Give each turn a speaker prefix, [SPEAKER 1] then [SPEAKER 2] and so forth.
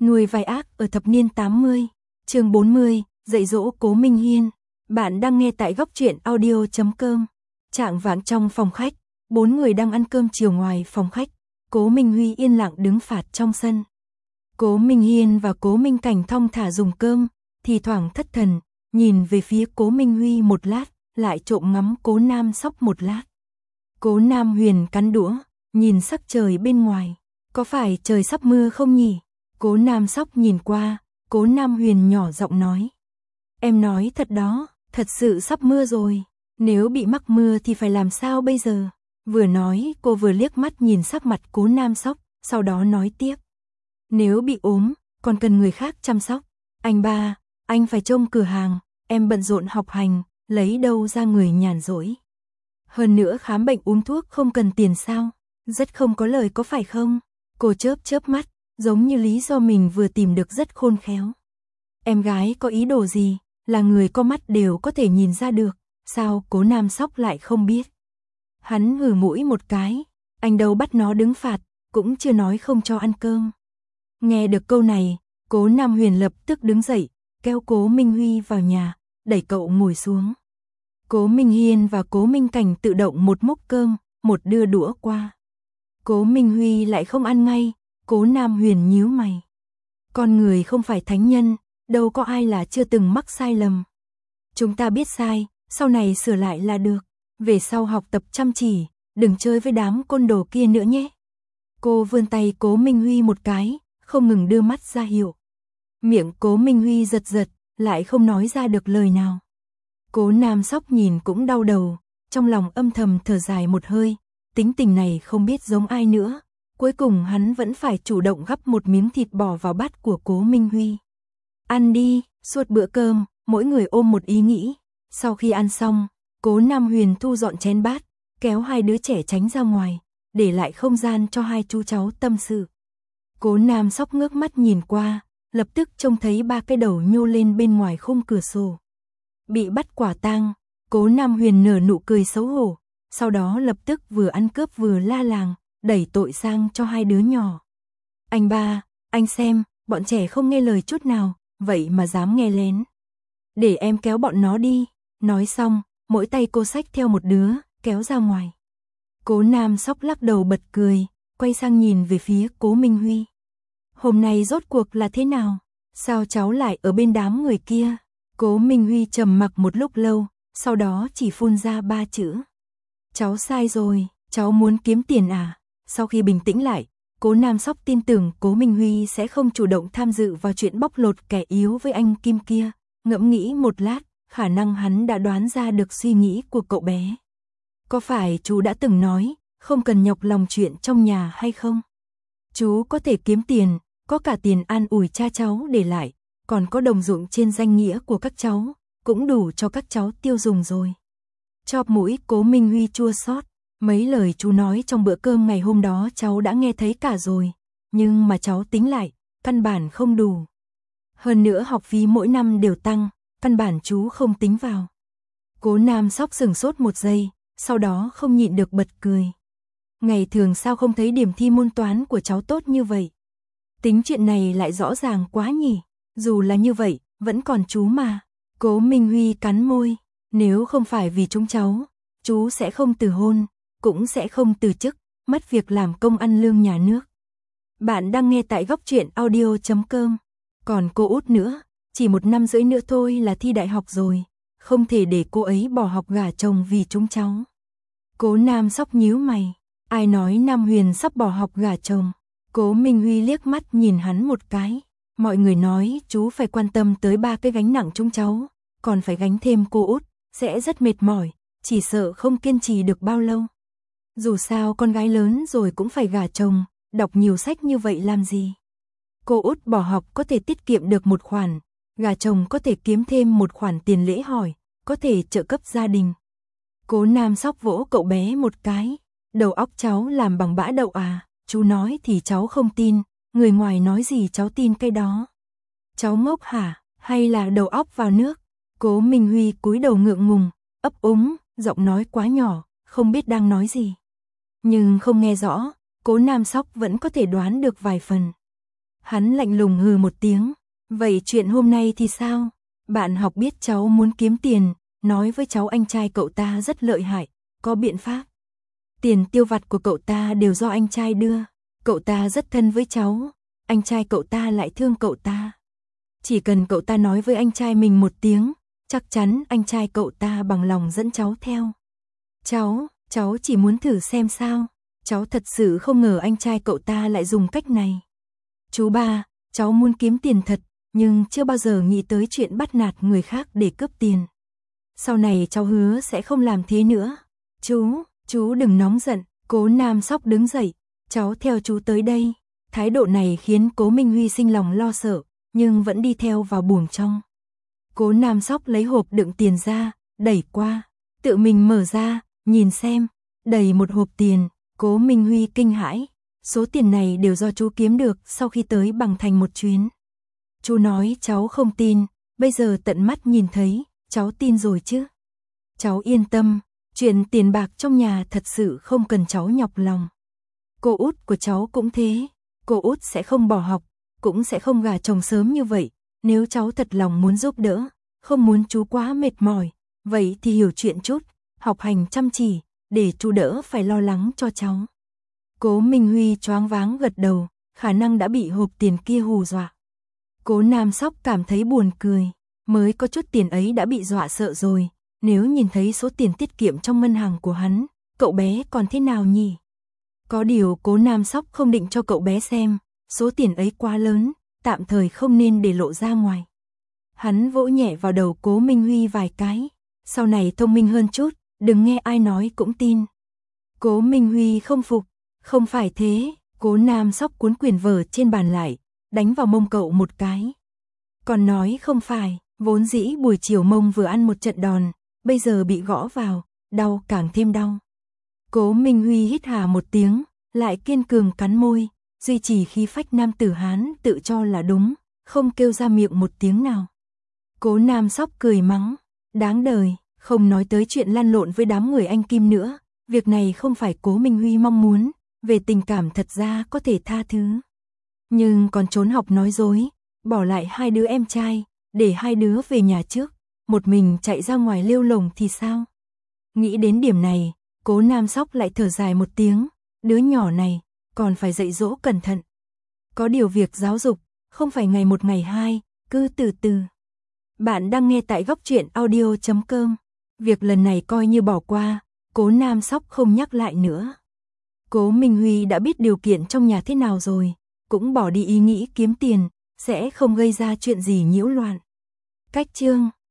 [SPEAKER 1] Nuôi vai ác ở thập niên 80, chương 40, dạy dỗ Cố Minh Hiên. Bạn đang nghe tại góc truyện audio.com. Chạng vạng trong phòng khách, 4 người đang ăn cơm chiều ngoài phòng khách. Cố Minh Huy yên lặng đứng phạt trong sân. Cố Minh Hiên và Cố Minh Cảnh thong thả dùng cơm, thì thoảng thất thần, nhìn về phía Cố Minh Huy một lát, lại trộm ngắm Cố Nam Sóc một lát. Cố Nam Huyền cắn đũa, nhìn sắc trời bên ngoài. Có phải trời sắp mưa không nhỉ? Cố Nam Sóc nhìn qua, Cố Nam Huyền nhỏ giọng nói. Em nói thật đó, thật sự sắp mưa rồi. Nếu bị mắc mưa thì phải làm sao bây giờ? Vừa nói cô vừa liếc mắt nhìn sắc mặt Cố Nam Sóc, sau đó nói tiếp. Nếu bị ốm, còn cần người khác chăm sóc. Anh ba, anh phải trông cửa hàng, em bận rộn học hành, lấy đâu ra người nhàn rỗi. Hơn nữa khám bệnh uống thuốc không cần tiền sao? Rất không có lời có phải không? Cô chớp chớp mắt, giống như lý do mình vừa tìm được rất khôn khéo. Em gái có ý đồ gì, là người có mắt đều có thể nhìn ra được, sao Cố Nam Sóc lại không biết? Hắn hừ mũi một cái, anh đâu bắt nó đứng phạt, cũng chưa nói không cho ăn cơm. Nghe được câu này, Cố Nam Huyền lập tức đứng dậy, kéo Cố Minh Huy vào nhà, đẩy cậu ngồi xuống. Cố Minh Hiên và Cố Minh Cảnh tự động một múc cơm, một đưa đũa qua. Cố Minh Huy lại không ăn ngay, Cố Nam Huyền nhíu mày. Con người không phải thánh nhân, đâu có ai là chưa từng mắc sai lầm. Chúng ta biết sai, sau này sửa lại là được. Về sau học tập chăm chỉ, đừng chơi với đám côn đồ kia nữa nhé. Cô vươn tay Cố Minh Huy một cái, không ngừng đưa mắt ra hiệu. Miệng Cố Minh Huy giật giật, lại không nói ra được lời nào. Cố Nam Sóc nhìn cũng đau đầu, trong lòng âm thầm thở dài một hơi, tính tình này không biết giống ai nữa. Cuối cùng hắn vẫn phải chủ động gắp một miếng thịt bò vào bát của Cố Minh Huy. Ăn đi, suốt bữa cơm, mỗi người ôm một ý nghĩ. Sau khi ăn xong, Cố Nam Huyền thu dọn chén bát, kéo hai đứa trẻ tránh ra ngoài, để lại không gian cho hai chú cháu tâm sự. Cố Nam Sóc ngước mắt nhìn qua, lập tức trông thấy ba cái đầu nhô lên bên ngoài khung cửa sổ. Bị bắt quả tang, Cố Nam Huyền nở nụ cười xấu hổ, sau đó lập tức vừa ăn cướp vừa la làng, đẩy tội sang cho hai đứa nhỏ. Anh ba, anh xem, bọn trẻ không nghe lời chút nào, vậy mà dám nghe lén. Để em kéo bọn nó đi. Nói xong, mỗi tay cô xách theo một đứa, kéo ra ngoài. Cố Nam Sóc lắc đầu bật cười, quay sang nhìn về phía Cố Minh Huy. Hôm nay rốt cuộc là thế nào? Sao cháu lại ở bên đám người kia? Cố Minh Huy trầm mặc một lúc lâu, sau đó chỉ phun ra 3 chữ. Cháu sai rồi, cháu muốn kiếm tiền à? Sau khi bình tĩnh lại, Cố Nam Sóc tin tưởng Cố Minh Huy sẽ không chủ động tham dự vào chuyện bóc lột kẻ yếu với anh Kim kia. Ngẫm nghĩ một lát, khả năng hắn đã đoán ra được suy nghĩ của cậu bé. Có phải chú đã từng nói, không cần nhọc lòng chuyện trong nhà hay không? Chú có thể kiếm tiền, có cả tiền an ủi cha cháu để lại, còn có đồng ruộng trên danh nghĩa của các cháu, cũng đủ cho các cháu tiêu dùng rồi. Chóp mũi Cố Minh Huy chua xót. Mấy lời chú nói trong bữa cơm ngày hôm đó cháu đã nghe thấy cả rồi, nhưng mà cháu tính lại, căn bản không đủ. Hơn nữa học phí mỗi năm đều tăng, căn bản chú không tính vào. Cố Nam Sóc sửng sốt một giây, sau đó không nhịn được bật cười. Ngày thường sao không thấy điểm thi môn toán của cháu tốt như vậy? Tính chuyện này lại rõ ràng quá nhỉ, dù là như vậy, vẫn còn chú mà. Cố Minh Huy cắn môi, nếu không phải vì chúng cháu, chú sẽ không từ hôn, cũng sẽ không từ chức, mất việc làm công ăn lương nhà nước. Bạn đang nghe tại góc truyện audio.com. Còn cô út nữa, chỉ 1 năm rưỡi nữa thôi là thi đại học rồi, không thể để cô ấy bỏ học gả chồng vì chúng cháu. Cố Nam Sóc nhíu mày, ai nói Nam Huyền sắp bỏ học gả chồng? Cố Minh Huy liếc mắt nhìn hắn một cái, mọi người nói chú phải quan tâm tới 3 cái gánh nặng chúng cháu, còn phải gánh thêm cô út, sẽ rất mệt mỏi, chỉ sợ không kiên trì được bao lâu. Dù sao con gái lớn rồi cũng phải gả chồng, đọc nhiều sách như vậy làm gì? Cô út bỏ học có thể tiết kiệm được một khoản, gả chồng có thể kiếm thêm một khoản tiền lễ hỏi, có thể trợ cấp gia đình. Cố Nam Sóc vỗ cậu bé một cái, đầu óc cháu làm bằng bã đậu à? Chú nói thì cháu không tin, người ngoài nói gì cháu tin cái đó. Cháu ngốc hả, hay là đầu óc vào nước? Cố Minh Huy cúi đầu ngượng ngùng, ấp úng, giọng nói quá nhỏ, không biết đang nói gì. Nhưng không nghe rõ, Cố Nam Sóc vẫn có thể đoán được vài phần. Hắn lạnh lùng hừ một tiếng. Vậy chuyện hôm nay thì sao? Bạn học biết cháu muốn kiếm tiền, nói với cháu anh trai cậu ta rất lợi hại, có biện pháp. Tiền tiêu vặt của cậu ta đều do anh trai đưa. Cậu ta rất thân với cháu, anh trai cậu ta lại thương cậu ta. Chỉ cần cậu ta nói với anh trai mình một tiếng, chắc chắn anh trai cậu ta bằng lòng dẫn cháu theo. Cháu chỉ muốn thử xem sao. Cháu thật sự không ngờ anh trai cậu ta lại dùng cách này. Chú ba, cháu muốn kiếm tiền thật, nhưng chưa bao giờ nghĩ tới chuyện bắt nạt người khác để cướp tiền. Sau này cháu hứa sẽ không làm thế nữa. Chú đừng nóng giận. Cố Nam Sóc đứng dậy. Cháu theo chú tới đây. Thái độ này khiến Cố Minh Huy sinh lòng lo sợ, nhưng vẫn đi theo vào buồng trong. Cố Nam Sóc lấy hộp đựng tiền ra, đẩy qua, tự mình mở ra, nhìn xem, đầy một hộp tiền. Cố Minh Huy kinh hãi, số tiền này đều do chú kiếm được sau khi tới Bằng Thành một chuyến. Chú nói cháu không tin, bây giờ tận mắt nhìn thấy, cháu tin rồi chứ. Cháu yên tâm, chuyện tiền bạc trong nhà thật sự không cần cháu nhọc lòng. Cô út của cháu cũng thế, cô út sẽ không bỏ học, cũng sẽ không gả chồng sớm như vậy. Nếu cháu thật lòng muốn giúp đỡ, không muốn chú quá mệt mỏi, vậy thì hiểu chuyện chút, học hành chăm chỉ, để chú đỡ phải lo lắng cho cháu. Cố Minh Huy choáng váng gật đầu, khả năng đã bị hộp tiền kia hù dọa. Cố Nam Sóc cảm thấy buồn cười, mới có chút tiền ấy đã bị dọa sợ rồi, nếu nhìn thấy số tiền tiết kiệm trong ngân hàng của hắn, cậu bé còn thế nào nhỉ? Có điều Cố Nam Sóc không định cho cậu bé xem, số tiền ấy quá lớn, tạm thời không nên để lộ ra ngoài. Hắn vỗ nhẹ vào đầu Cố Minh Huy vài cái, sau này thông minh hơn chút, đừng nghe ai nói cũng tin. Cố Minh Huy không phục, không phải thế. Cố Nam Sóc cuốn quyển vở trên bàn lại, đánh vào mông cậu một cái. Còn nói không phải, vốn dĩ buổi chiều mông vừa ăn một trận đòn, bây giờ bị gõ vào, đau càng thêm đau. Cố Minh Huy hít hà một tiếng, lại kiên cường cắn môi, duy trì khí phách nam tử Hán tự cho là đúng, không kêu ra miệng một tiếng nào. Cố Nam Sóc cười mắng, đáng đời, không nói tới chuyện lăn lộn với đám người anh Kim nữa, việc này không phải Cố Minh Huy mong muốn, về tình cảm thật ra có thể tha thứ. Nhưng còn trốn học nói dối, bỏ lại hai đứa em trai, để hai đứa về nhà trước, một mình chạy ra ngoài lêu lồng thì sao? Nghĩ đến điểm này, Cố Nam Sóc lại thở dài một tiếng, đứa nhỏ này, còn phải dạy dỗ cẩn thận. Có điều việc giáo dục, không phải ngày một ngày hai, cứ từ từ. Bạn đang nghe tại Góc Truyện Audio.com. Việc lần này coi như bỏ qua, Cố Nam Sóc không nhắc lại nữa. Cố Minh Huy đã biết điều kiện trong nhà thế nào rồi, cũng bỏ đi ý nghĩ kiếm tiền, sẽ không gây ra chuyện gì nhiễu loạn. Cách chương